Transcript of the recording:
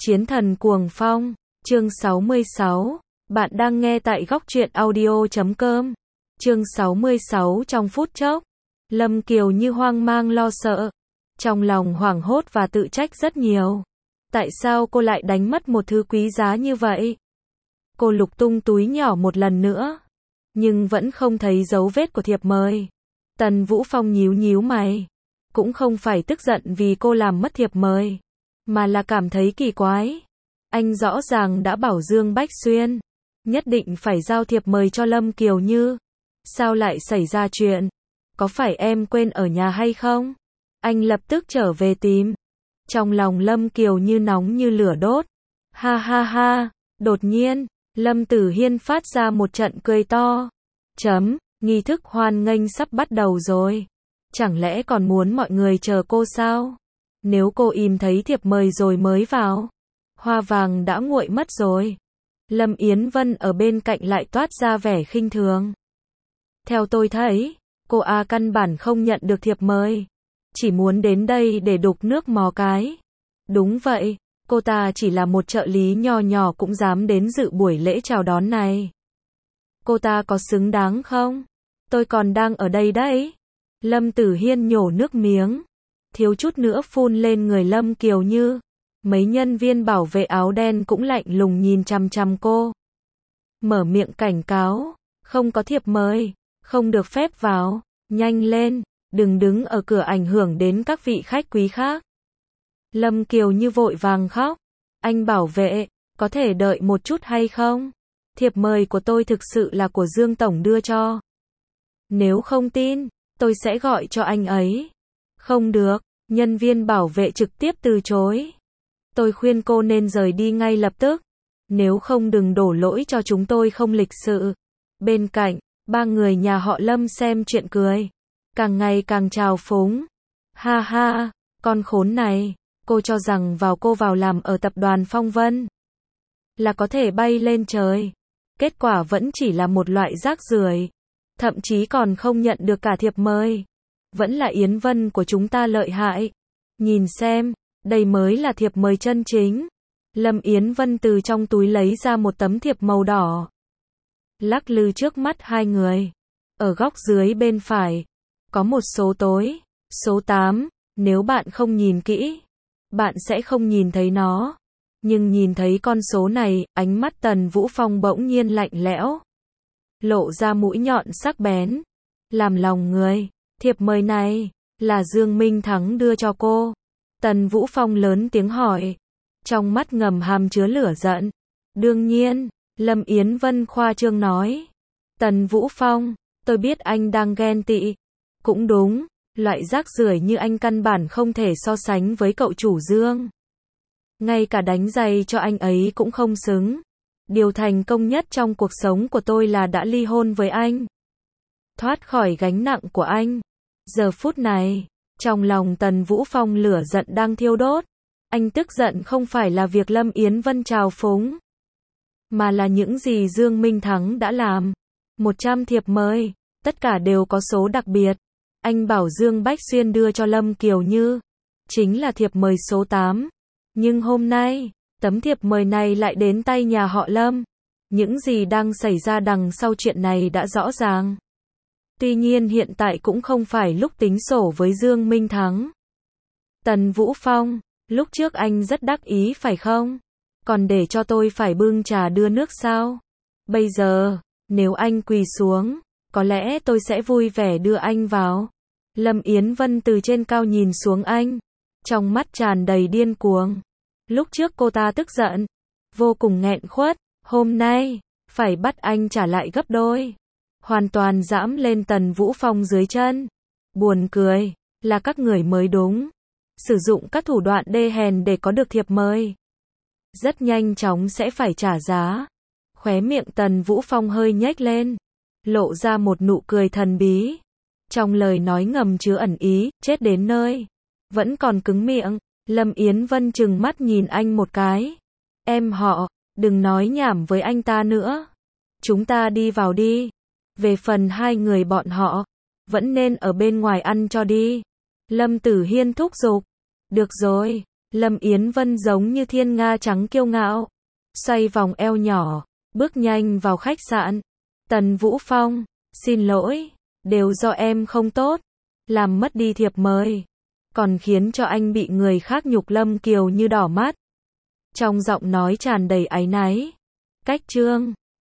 Chiến thần cuồng phong, chương 66, bạn đang nghe tại góc truyện audio.com, chương 66 trong phút chốc, Lâm Kiều như hoang mang lo sợ, trong lòng hoảng hốt và tự trách rất nhiều. Tại sao cô lại đánh mất một thứ quý giá như vậy? Cô lục tung túi nhỏ một lần nữa, nhưng vẫn không thấy dấu vết của thiệp mời. Tần Vũ Phong nhíu nhíu mày, cũng không phải tức giận vì cô làm mất thiệp mời, mà là cảm thấy kỳ quái. Anh rõ ràng đã bảo Dương Bách Xuyên nhất định phải giao thiệp mời cho Lâm Kiều Như. Sao lại xảy ra chuyện? Có phải em quên ở nhà hay không? Anh lập tức trở về tìm. Trong lòng Lâm Kiều Như nóng như lửa đốt. Ha ha ha, đột nhiên, Lâm Tử Hiên phát ra một trận cười to. Nghi thức hoan nghênh sắp bắt đầu rồi. Chẳng lẽ còn muốn mọi người chờ cô sao? Nếu cô im thấy thiệp mời rồi mới vào, hoa vàng đã nguội mất rồi. Lâm Yến Vân ở bên cạnh lại toát ra vẻ khinh thường. Theo tôi thấy, cô căn bản không nhận được thiệp mời, chỉ muốn đến đây để đục nước mò cái. Đúng vậy, cô ta chỉ là một trợ lý nho nhỏ cũng dám đến dự buổi lễ chào đón này. Cô ta có xứng đáng không? Tôi còn đang ở đây đấy. Lâm Tử Hiên nhổ nước miếng, thiếu chút nữa phun lên người Lâm Kiều Như. Mấy nhân viên bảo vệ áo đen cũng lạnh lùng nhìn chằm chằm cô. Mở miệng cảnh cáo, không có thiệp mời, không được phép vào, nhanh lên, đừng đứng ở cửa ảnh hưởng đến các vị khách quý khác. Lâm Kiều Như vội vàng khóc, anh bảo vệ, có thể đợi một chút hay không? Thiệp mời của tôi thực sự là của Dương Tổng đưa cho. Nếu không tin, tôi sẽ gọi cho anh ấy. Không được, nhân viên bảo vệ trực tiếp từ chối. Tôi khuyên cô nên rời đi ngay lập tức, nếu không đừng đổ lỗi cho chúng tôi không lịch sự. Bên cạnh, ba người nhà họ Lâm xem chuyện cười, càng ngày càng trào phúng. Ha ha, con khốn này, cô cho rằng cô vào làm ở tập đoàn Phong Vân là có thể bay lên trời. Kết quả vẫn chỉ là một loại rác rưởi, thậm chí còn không nhận được cả thiệp mời. Vẫn là Yến Vân của chúng ta lợi hại. Nhìn xem, đây mới là thiệp mời chân chính. Lâm Yến Vân từ trong túi lấy ra một tấm thiệp màu đỏ, lắc lư trước mắt hai người. Ở góc dưới bên phải, có một số tối, số 8, nếu bạn không nhìn kỹ, bạn sẽ không nhìn thấy nó. Nhưng nhìn thấy con số này, ánh mắt Tần Vũ Phong bỗng nhiên lạnh lẽo, lộ ra mũi nhọn sắc bén, làm lòng người. Thiệp mời này, là Dương Minh Thắng đưa cho cô. Tần Vũ Phong lớn tiếng hỏi, trong mắt ngầm hàm chứa lửa giận. Đương nhiên, Lâm Yến Vân khoa trương nói. Tần Vũ Phong, tôi biết anh đang ghen tị. Cũng đúng, loại rác rưởi như anh căn bản không thể so sánh với cậu chủ Dương. Ngay cả đánh giày cho anh ấy cũng không xứng. Điều thành công nhất trong cuộc sống của tôi là đã ly hôn với anh, thoát khỏi gánh nặng của anh. Giờ phút này, trong lòng Tần Vũ Phong lửa giận đang thiêu đốt. Anh tức giận không phải là việc Lâm Yến Vân trào phúng, mà là những gì Dương Minh Thắng đã làm. 100 thiệp mời, tất cả đều có số đặc biệt. Anh bảo Dương Bách Xuyên đưa cho Lâm Kiều Như, chính là thiệp mời số 8. Nhưng hôm nay, tấm thiệp mời này lại đến tay nhà họ Lâm. Những gì đang xảy ra đằng sau chuyện này đã rõ ràng. Tuy nhiên hiện tại cũng không phải lúc tính sổ với Dương Minh Thắng. Tần Vũ Phong, lúc trước anh rất đắc ý phải không? Còn để cho tôi phải bưng trà đưa nước sao? Bây giờ, nếu anh quỳ xuống, có lẽ tôi sẽ vui vẻ đưa anh vào. Lâm Yến Vân từ trên cao nhìn xuống anh, trong mắt tràn đầy điên cuồng. Lúc trước cô ta tức giận, vô cùng nghẹn khuất, hôm nay, phải bắt anh trả lại gấp đôi. Hoàn toàn dẫm lên Tần Vũ Phong dưới chân. Buồn cười, là các người mới đúng. Sử dụng các thủ đoạn đê hèn để có được thiệp mời, rất nhanh chóng sẽ phải trả giá. Khóe miệng Tần Vũ Phong hơi nhếch lên, lộ ra một nụ cười thần bí. Trong lời nói ngầm chứa ẩn ý, chết đến nơi, vẫn còn cứng miệng. Lâm Yến Vân trừng mắt nhìn anh một cái. Em họ, đừng nói nhảm với anh ta nữa. Chúng ta đi vào đi. Về phần hai người bọn họ, vẫn nên ở bên ngoài ăn cho đi. Lâm Tử Hiên thúc giục. Được rồi, Lâm Yến Vân giống như thiên nga trắng kiêu ngạo, xoay vòng eo nhỏ, bước nhanh vào khách sạn. Tần Vũ Phong, xin lỗi, đều do em không tốt, làm mất đi thiệp mời, còn khiến cho anh bị người khác nhục. Lâm Kiều như đỏ mắt, trong giọng nói tràn đầy áy náy. Cách Trương